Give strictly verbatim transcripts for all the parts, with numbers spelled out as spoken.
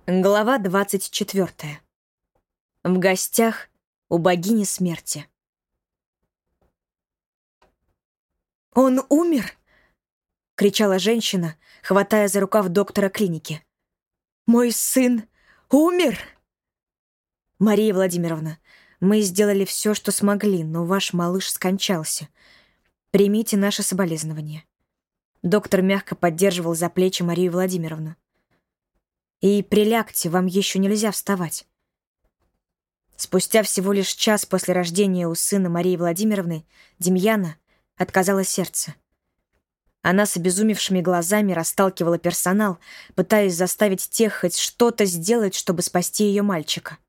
Глава двадцать четвёртая. В гостях у богини смерти. «Он умер!» — кричала женщина, хватая за рукав доктора клиники. «Мой сын умер!» «Мария Владимировна, мы сделали все, что смогли, но ваш малыш скончался. Примите наше соболезнование». Доктор мягко поддерживал за плечи Марию Владимировну. «И прилягте, вам еще нельзя вставать». Спустя всего лишь час после рождения у сына Марии Владимировны, Демьяна, отказало сердце. Она с обезумевшими глазами расталкивала персонал, пытаясь заставить тех хоть что-то сделать, чтобы спасти ее мальчика.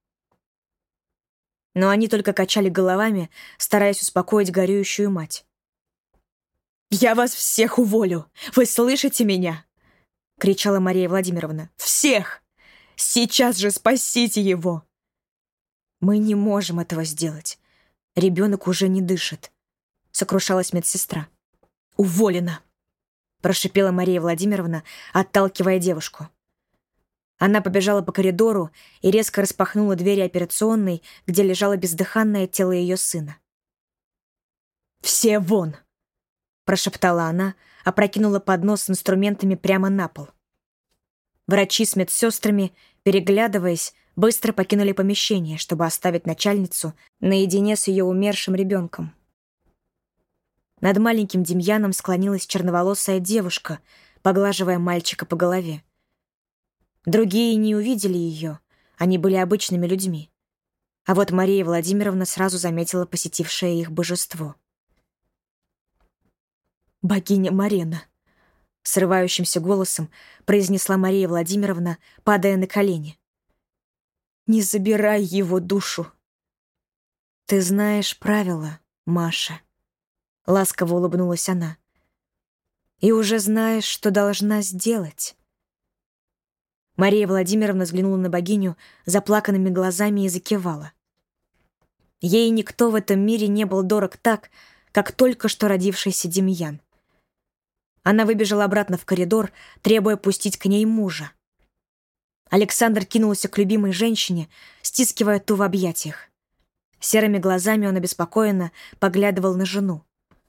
Но они только качали головами, стараясь успокоить горюющую мать. «Я вас всех уволю! Вы слышите меня?» — кричала Мария Владимировна. «Всех! Сейчас же спасите его!» «Мы не можем этого сделать. Ребенок уже не дышит», — сокрушалась медсестра. «Уволена!» — прошипела Мария Владимировна, отталкивая девушку. Она побежала по коридору и резко распахнула двери операционной, где лежало бездыханное тело ее сына. «Все вон!» — прошептала она, опрокинула поднос с инструментами прямо на пол. Врачи с медсестрами, переглядываясь, быстро покинули помещение, чтобы оставить начальницу наедине с ее умершим ребенком. Над маленьким Демьяном склонилась черноволосая девушка, поглаживая мальчика по голове. Другие не увидели ее, они были обычными людьми. А вот Мария Владимировна сразу заметила посетившее их божество. «Богиня Марена», — срывающимся голосом произнесла Мария Владимировна, падая на колени. «Не забирай его душу». «Ты знаешь правила, Маша», — ласково улыбнулась она. «И уже знаешь, что должна сделать». Мария Владимировна взглянула на богиню заплаканными глазами и закивала. Ей никто в этом мире не был дорог так, как только что родившийся Демьян. Она выбежала обратно в коридор, требуя пустить к ней мужа. Александр кинулся к любимой женщине, стискивая ту в объятиях. Серыми глазами он обеспокоенно поглядывал на жену.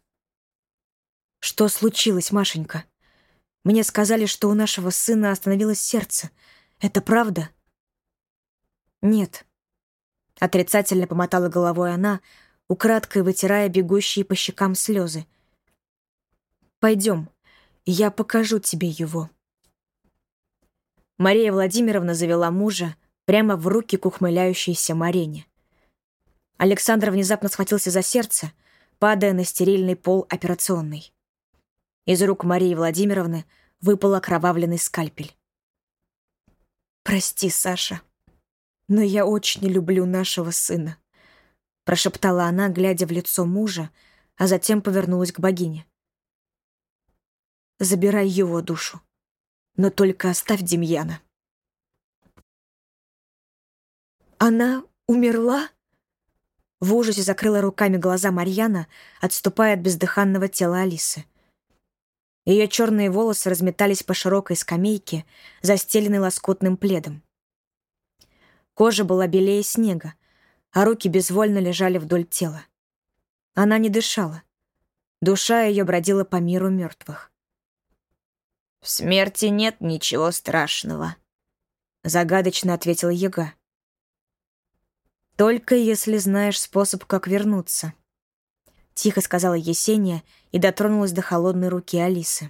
«Что случилось, Машенька? Мне сказали, что у нашего сына остановилось сердце. Это правда?» «Нет», — отрицательно помотала головой она, украдкой вытирая бегущие по щекам слезы. «Пойдем. Я покажу тебе его». Мария Владимировна завела мужа прямо в руки к ухмыляющейся Марене. Александр внезапно схватился за сердце, падая на стерильный пол операционной. Из рук Марии Владимировны выпал окровавленный скальпель. «Прости, Саша, но я очень люблю нашего сына», прошептала она, глядя в лицо мужа, а затем повернулась к богине. «Забирай его душу, но только оставь Демьяна». «Она умерла?» В ужасе закрыла руками глаза Марьяна, отступая от бездыханного тела Алисы. Ее черные волосы разметались по широкой скамейке, застеленной лоскутным пледом. Кожа была белее снега, а руки безвольно лежали вдоль тела. Она не дышала. Душа ее бродила по миру мертвых. «В смерти нет ничего страшного», — загадочно ответила Яга. «Только если знаешь способ, как вернуться», — тихо сказала Есения и дотронулась до холодной руки Алисы.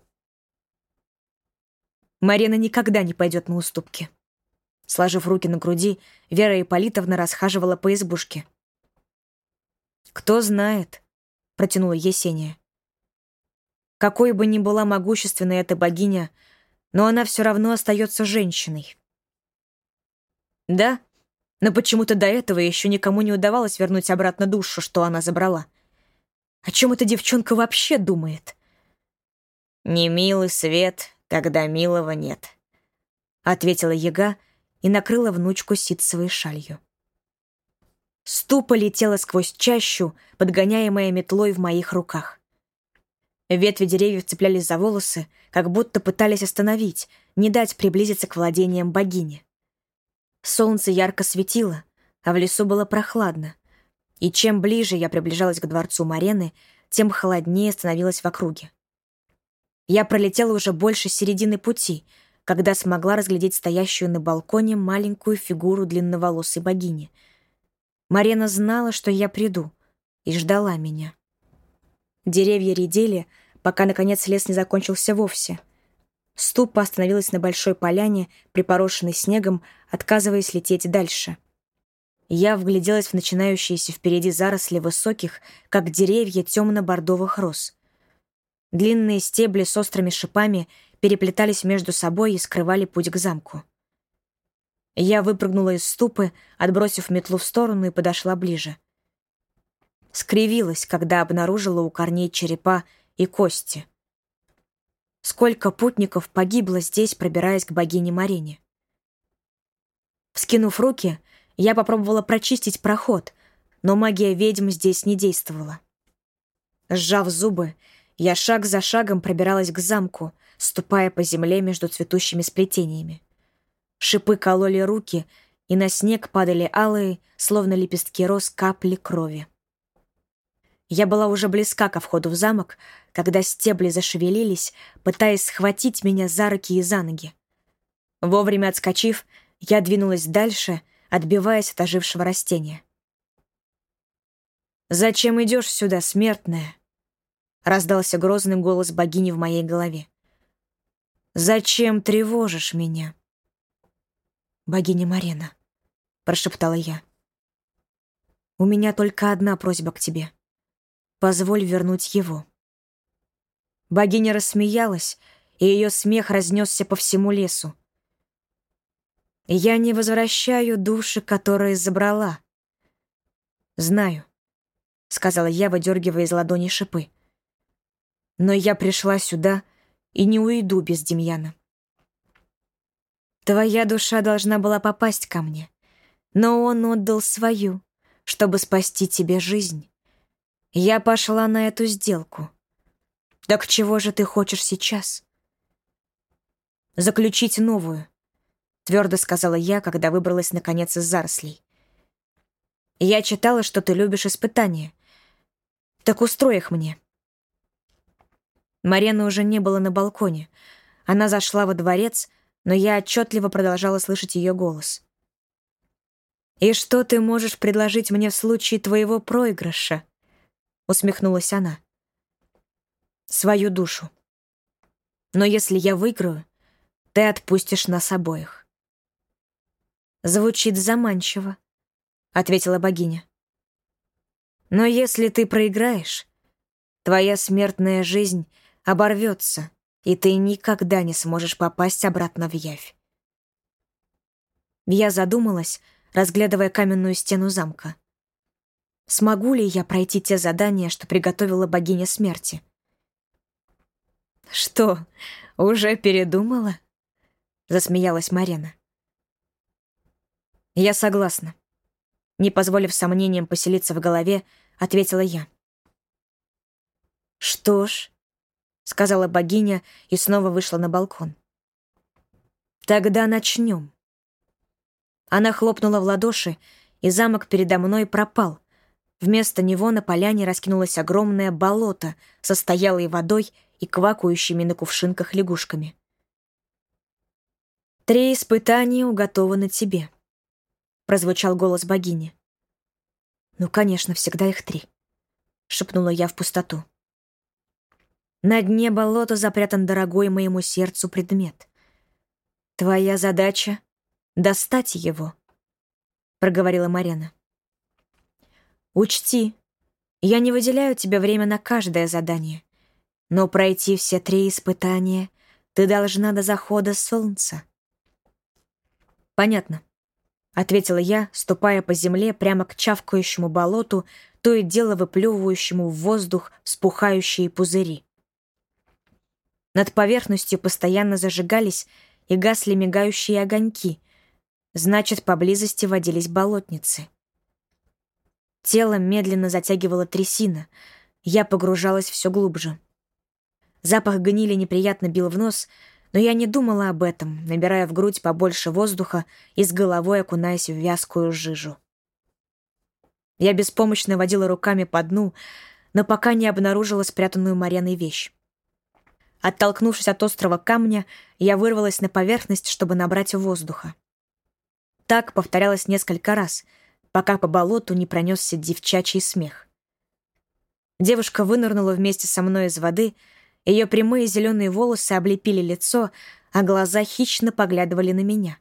«Марина никогда не пойдет на уступки». Сложив руки на груди, Вера Ипполитовна расхаживала по избушке. «Кто знает», — протянула Есения. «Какой бы ни была могущественной эта богиня, но она все равно остается женщиной». «Да, но почему-то до этого еще никому не удавалось вернуть обратно душу, что она забрала. О чем эта девчонка вообще думает?» «Не милый свет, когда милого нет», — ответила Яга и накрыла внучку ситцевой шалью. Ступа летела сквозь чащу, подгоняемая метлой в моих руках. Ветви деревьев цеплялись за волосы, как будто пытались остановить, не дать приблизиться к владениям богини. Солнце ярко светило, а в лесу было прохладно. И чем ближе я приближалась к дворцу Марены, тем холоднее становилось в округе. Я пролетела уже больше середины пути, когда смогла разглядеть стоящую на балконе маленькую фигуру длинноволосой богини. Марена знала, что я приду, и ждала меня. Деревья редели, пока, наконец, лес не закончился вовсе. Ступа остановилась на большой поляне, припорошенной снегом, отказываясь лететь дальше. Я вгляделась в начинающиеся впереди заросли высоких, как деревья темно-бордовых роз. Длинные стебли с острыми шипами переплетались между собой и скрывали путь к замку. Я выпрыгнула из ступы, отбросив метлу в сторону, и подошла ближе. Скривилась, когда обнаружила у корней черепа и кости. Сколько путников погибло здесь, пробираясь к богине Марене. Вскинув руки, я попробовала прочистить проход, но магия ведьм здесь не действовала. Сжав зубы, я шаг за шагом пробиралась к замку, ступая по земле между цветущими сплетениями. Шипы кололи руки, и на снег падали алые, словно лепестки роз, капли крови. Я была уже близка ко входу в замок, когда стебли зашевелились, пытаясь схватить меня за руки и за ноги. Вовремя отскочив, я двинулась дальше, отбиваясь от ожившего растения. «Зачем идешь сюда, смертная?» — раздался грозный голос богини в моей голове. «Зачем тревожишь меня?» «Богиня Марена», — прошептала я. «У меня только одна просьба к тебе. Позволь вернуть его». Богиня рассмеялась, и ее смех разнесся по всему лесу. «Я не возвращаю души, которые забрала». «Знаю», — сказала я, выдергивая из ладони шипы. «Но я пришла сюда и не уйду без Демьяна. Твоя душа должна была попасть ко мне, но он отдал свою, чтобы спасти тебе жизнь. Я пошла на эту сделку. Так чего же ты хочешь сейчас?» «Заключить новую», — твердо сказала я, когда выбралась наконец из зарослей. «Я читала, что ты любишь испытания. Так устрой их мне». Марены уже не было на балконе. Она зашла во дворец, но я отчетливо продолжала слышать ее голос. «И что ты можешь предложить мне в случае твоего проигрыша?» — усмехнулась она. «Свою душу. Но если я выиграю, ты отпустишь нас обоих». «Звучит заманчиво», — ответила богиня. «Но если ты проиграешь, твоя смертная жизнь оборвется, и ты никогда не сможешь попасть обратно в явь». Я задумалась, разглядывая каменную стену замка. Смогу ли я пройти те задания, что приготовила богиня смерти? «Что, уже передумала?» — засмеялась Марена. «Я согласна», — не позволив сомнениям поселиться в голове, ответила я. «Что ж», — сказала богиня и снова вышла на балкон. «Тогда начнем». Она хлопнула в ладоши, и замок передо мной пропал. Вместо него на поляне раскинулось огромное болото со стоялой водой и квакающими на кувшинках лягушками. «Три испытания уготованы тебе», — прозвучал голос богини. «Ну, конечно, всегда их три», — шепнула я в пустоту. «На дне болота запрятан дорогой моему сердцу предмет. Твоя задача — достать его», — проговорила Марена. «Учти, я не выделяю тебе время на каждое задание, но пройти все три испытания ты должна до захода солнца». «Понятно», — ответила я, ступая по земле прямо к чавкающему болоту, то и дело выплевывающему в воздух вспухающие пузыри. Над поверхностью постоянно зажигались и гасли мигающие огоньки, значит, поблизости водились болотницы. Тело медленно затягивало трясина, я погружалась все глубже. Запах гнили неприятно бил в нос, но я не думала об этом, набирая в грудь побольше воздуха и с головой окунаясь в вязкую жижу. Я беспомощно водила руками по дну, но пока не обнаружила спрятанную Мареной вещь. Оттолкнувшись от острого камня, я вырвалась на поверхность, чтобы набрать воздуха. Так повторялось несколько раз, пока по болоту не пронесся девчачий смех. Девушка вынырнула вместе со мной из воды, ее прямые зеленые волосы облепили лицо, а глаза хищно поглядывали на меня.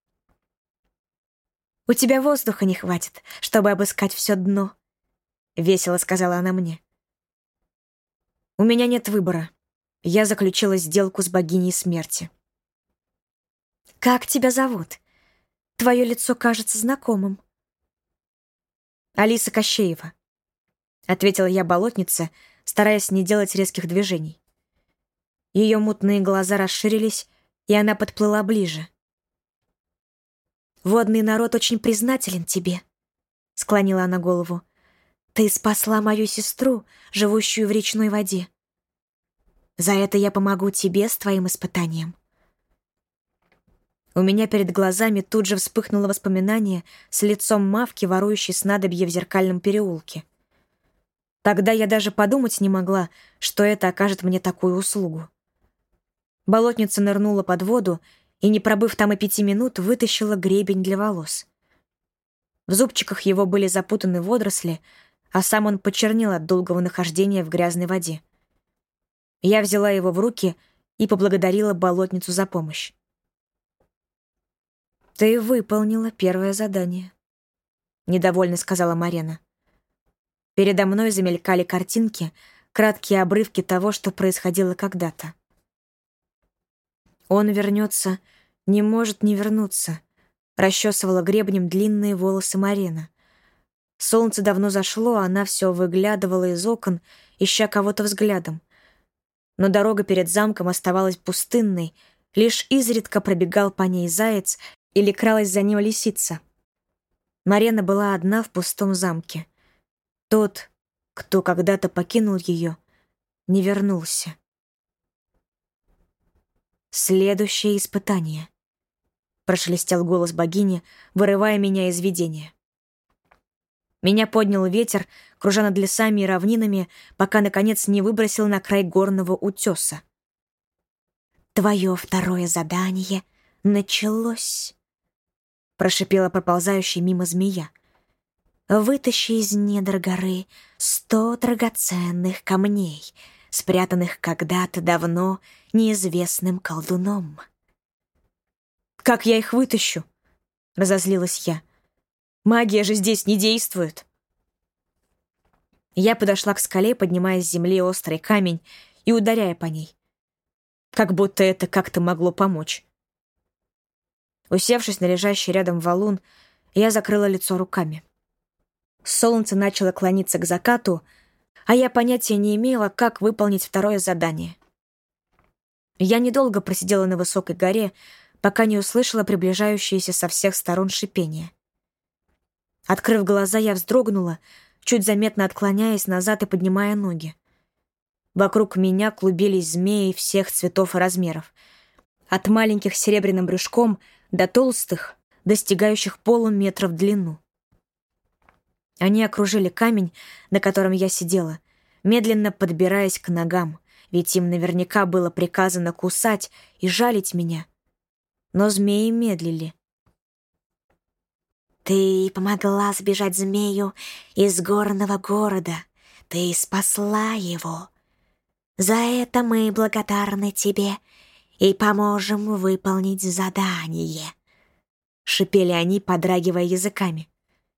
«У тебя воздуха не хватит, чтобы обыскать все дно», — весело сказала она мне. «У меня нет выбора. Я заключила сделку с богиней смерти». «Как тебя зовут? Твое лицо кажется знакомым». «Алиса Кощеева», — ответила я болотнице, стараясь не делать резких движений. Ее мутные глаза расширились, и она подплыла ближе. «Водный народ очень признателен тебе», — склонила она голову. «Ты спасла мою сестру, живущую в речной воде. За это я помогу тебе с твоим испытанием». У меня перед глазами тут же вспыхнуло воспоминание с лицом Мавки, ворующей снадобье в зеркальном переулке. Тогда я даже подумать не могла, что это окажет мне такую услугу. Болотница нырнула под воду и, не пробыв там и пяти минут, вытащила гребень для волос. В зубчиках его были запутаны водоросли, а сам он почернел от долгого нахождения в грязной воде. Я взяла его в руки и поблагодарила болотницу за помощь. «Ты выполнила первое задание», — недовольно сказала Марена. Передо мной замелькали картинки, краткие обрывки того, что происходило когда-то. «Он вернется, не может не вернуться», — расчесывала гребнем длинные волосы Марена. Солнце давно зашло, а она все выглядывала из окон, ища кого-то взглядом. Но дорога перед замком оставалась пустынной, лишь изредка пробегал по ней заяц или кралась за ним лисица. Марена была одна в пустом замке. Тот, кто когда-то покинул ее, не вернулся. «Следующее испытание», — прошелестел голос богини, вырывая меня из видения. Меня поднял ветер, кружа над лесами и равнинами, пока, наконец, не выбросил на край горного утеса. «Твое второе задание началось», — прошипела проползающая мимо змея. «Вытащи из недр горы сто драгоценных камней, спрятанных когда-то давно неизвестным колдуном». «Как я их вытащу?» — разозлилась я. «Магия же здесь не действует». Я подошла к скале, поднимая с земли острый камень и ударяя по ней. Как будто это как-то могло помочь. Усевшись на лежащий рядом валун, я закрыла лицо руками. Солнце начало клониться к закату, а я понятия не имела, как выполнить второе задание. Я недолго просидела на высокой горе, пока не услышала приближающееся со всех сторон шипение. Открыв глаза, я вздрогнула, чуть заметно отклоняясь назад и поднимая ноги. Вокруг меня клубились змеи всех цветов и размеров, от маленьких с серебряным брюшком до толстых, достигающих полуметра в длину. Они окружили камень, на котором я сидела, медленно подбираясь к ногам, ведь им наверняка было приказано кусать и жалить меня. Но змеи медлили. «Ты помогла сбежать змею из горного города. Ты спасла его. За это мы благодарны тебе и поможем выполнить задание», — шипели они, подрагивая языками.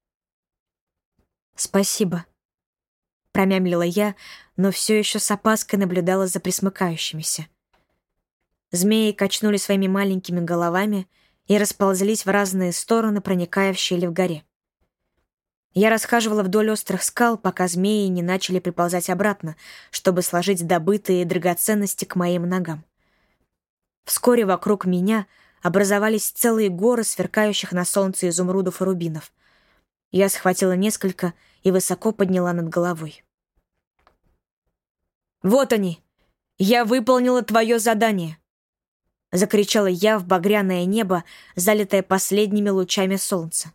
«Спасибо», — промямлила я, но все еще с опаской наблюдала за присмыкающимися. Змеи качнули своими маленькими головами и расползлись в разные стороны, проникая в щели в горе. Я расхаживала вдоль острых скал, пока змеи не начали приползать обратно, чтобы сложить добытые драгоценности к моим ногам. Вскоре вокруг меня образовались целые горы сверкающих на солнце изумрудов и рубинов. Я схватила несколько и высоко подняла над головой. «Вот они! «Я выполнила твое задание!» — закричала я в багряное небо, залитое последними лучами солнца.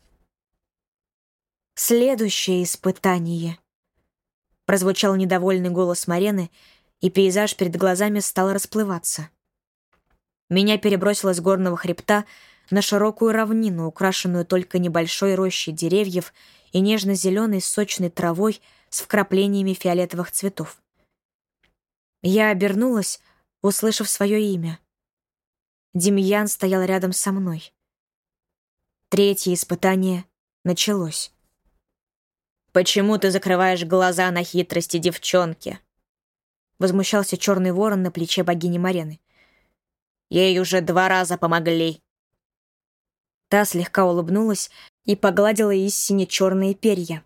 «Следующее испытание!» — прозвучал недовольный голос Марены, и пейзаж перед глазами стал расплываться. Меня перебросило с горного хребта на широкую равнину, украшенную только небольшой рощей деревьев и нежно-зеленой сочной травой с вкраплениями фиолетовых цветов. Я обернулась, услышав свое имя. Демьян стоял рядом со мной. Третье испытание началось. «Почему ты закрываешь глаза на хитрости девчонки?» Возмущался черный ворон на плече богини Марены. «Ей уже два раза помогли». Та слегка улыбнулась и погладила из сине-черные перья.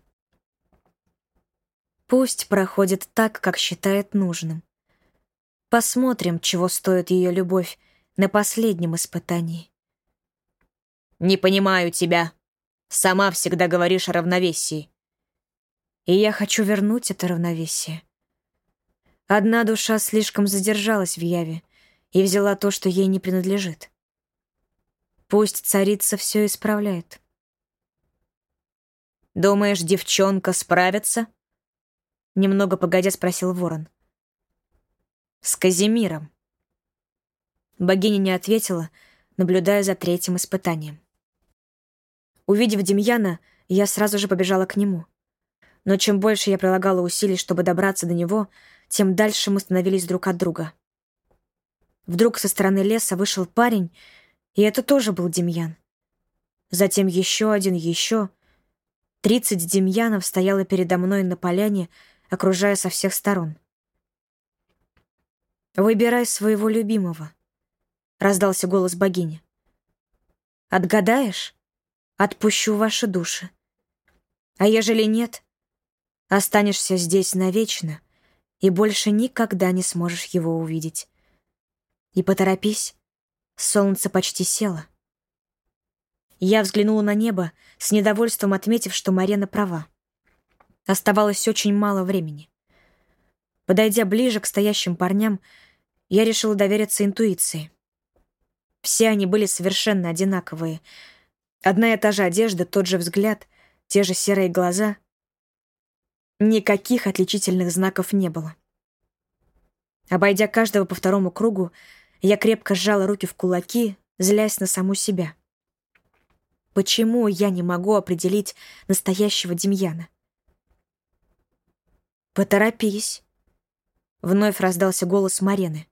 «Пусть проходит так, как считает нужным. Посмотрим, чего стоит ее любовь на последнем испытании». «Не понимаю тебя. Сама всегда говоришь о равновесии». И я хочу вернуть это равновесие. Одна душа слишком задержалась в яве и взяла то, что ей не принадлежит. Пусть царица все исправляет. «Думаешь, девчонка справится?» Немного погодя спросил ворон. «С Казимиром». Богиня не ответила, наблюдая за третьим испытанием. Увидев Демьяна, я сразу же побежала к нему. Но чем больше я прилагала усилий, чтобы добраться до него, тем дальше мы становились друг от друга. Вдруг со стороны леса вышел парень, и это тоже был Демьян. Затем еще один, еще. Тридцать Демьянов стояло передо мной на поляне, окружая со всех сторон. «Выбирай своего любимого», — раздался голос богини. «Отгадаешь? Отпущу ваши души. А ежели нет, останешься здесь навечно и больше никогда не сможешь его увидеть. И поторопись, солнце почти село». Я взглянула на небо, с недовольством отметив, что Марена права. Оставалось очень мало времени. Подойдя ближе к стоящим парням, я решила довериться интуиции. Все они были совершенно одинаковые. Одна и та же одежда, тот же взгляд, те же серые глаза. Никаких отличительных знаков не было. Обойдя каждого по второму кругу, я крепко сжала руки в кулаки, злясь на саму себя. Почему я не могу определить настоящего Демьяна? «Поторопись», — вновь раздался голос Марены.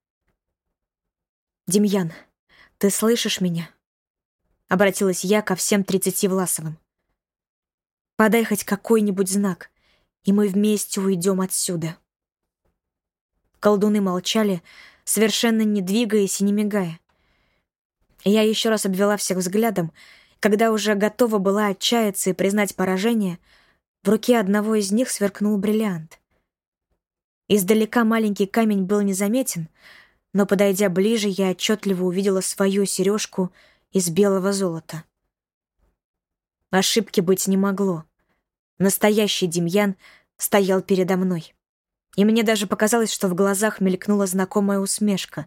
«Демьян, ты слышишь меня?» — обратилась я ко всем тридцати Власовым. «Подай хоть какой-нибудь знак, и мы вместе уйдем отсюда». Колдуны молчали, совершенно не двигаясь и не мигая. Я еще раз обвела всех взглядом. Когда уже готова была отчаяться и признать поражение, в руке одного из них сверкнул бриллиант. Издалека маленький камень был незаметен, но, подойдя ближе, я отчетливо увидела свою сережку из белого золота. Ошибки быть не могло. Настоящий Демьян стоял передо мной. И мне даже показалось, что в глазах мелькнула знакомая усмешка.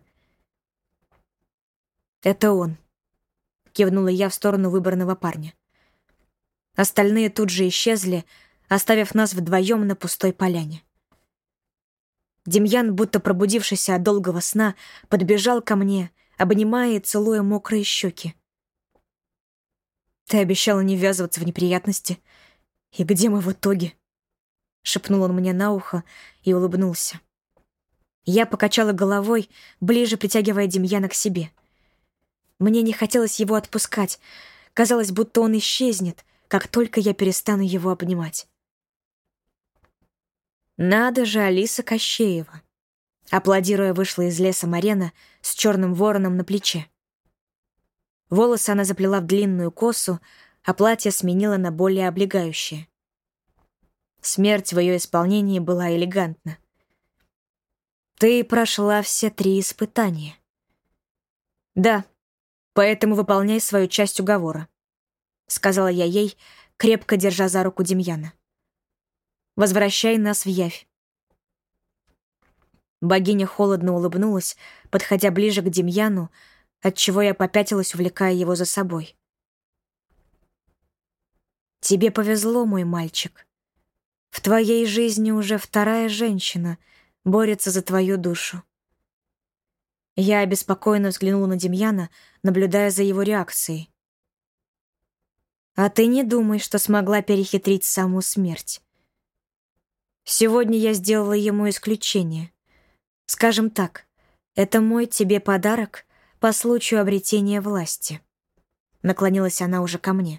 «Это он», — кивнула я в сторону выбранного парня. Остальные тут же исчезли, оставив нас вдвоем на пустой поляне. Демьян, будто пробудившийся от долгого сна, подбежал ко мне, обнимая и целуя мокрые щеки. «Ты обещала не ввязываться в неприятности. И где мы в итоге?» — шепнул он мне на ухо и улыбнулся. Я покачала головой, ближе притягивая Демьяна к себе. Мне не хотелось его отпускать. Казалось, будто он исчезнет, как только я перестану его обнимать. «Надо же, Алиса Кощеева!» Аплодируя, вышла из леса Марена с черным вороном на плече. Волосы она заплела в длинную косу, а платье сменила на более облегающее. Смерть в ее исполнении была элегантна. «Ты прошла все три испытания». «Да, поэтому выполняй свою часть уговора», — сказала я ей, крепко держа за руку Демьяна. «Возвращай нас в явь». Богиня холодно улыбнулась, подходя ближе к Демьяну, отчего я попятилась, увлекая его за собой. «Тебе повезло, мой мальчик. В твоей жизни уже вторая женщина борется за твою душу». Я обеспокоенно взглянула на Демьяна, наблюдая за его реакцией. «А ты не думай, что смогла перехитрить саму смерть. Сегодня я сделала ему исключение. Скажем так, это мой тебе подарок по случаю обретения власти». Наклонилась она уже ко мне.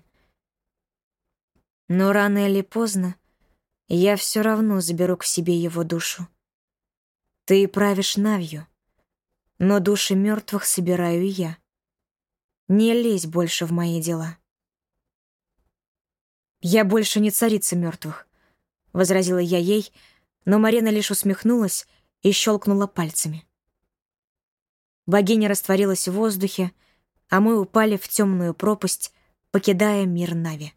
«Но рано или поздно я все равно заберу к себе его душу. Ты правишь Навью, но души мертвых собираю я. Не лезь больше в мои дела». «Я больше не царица мертвых», — возразила я ей, но Марена лишь усмехнулась и щелкнула пальцами. Богиня растворилась в воздухе, а мы упали в темную пропасть, покидая мир Нави.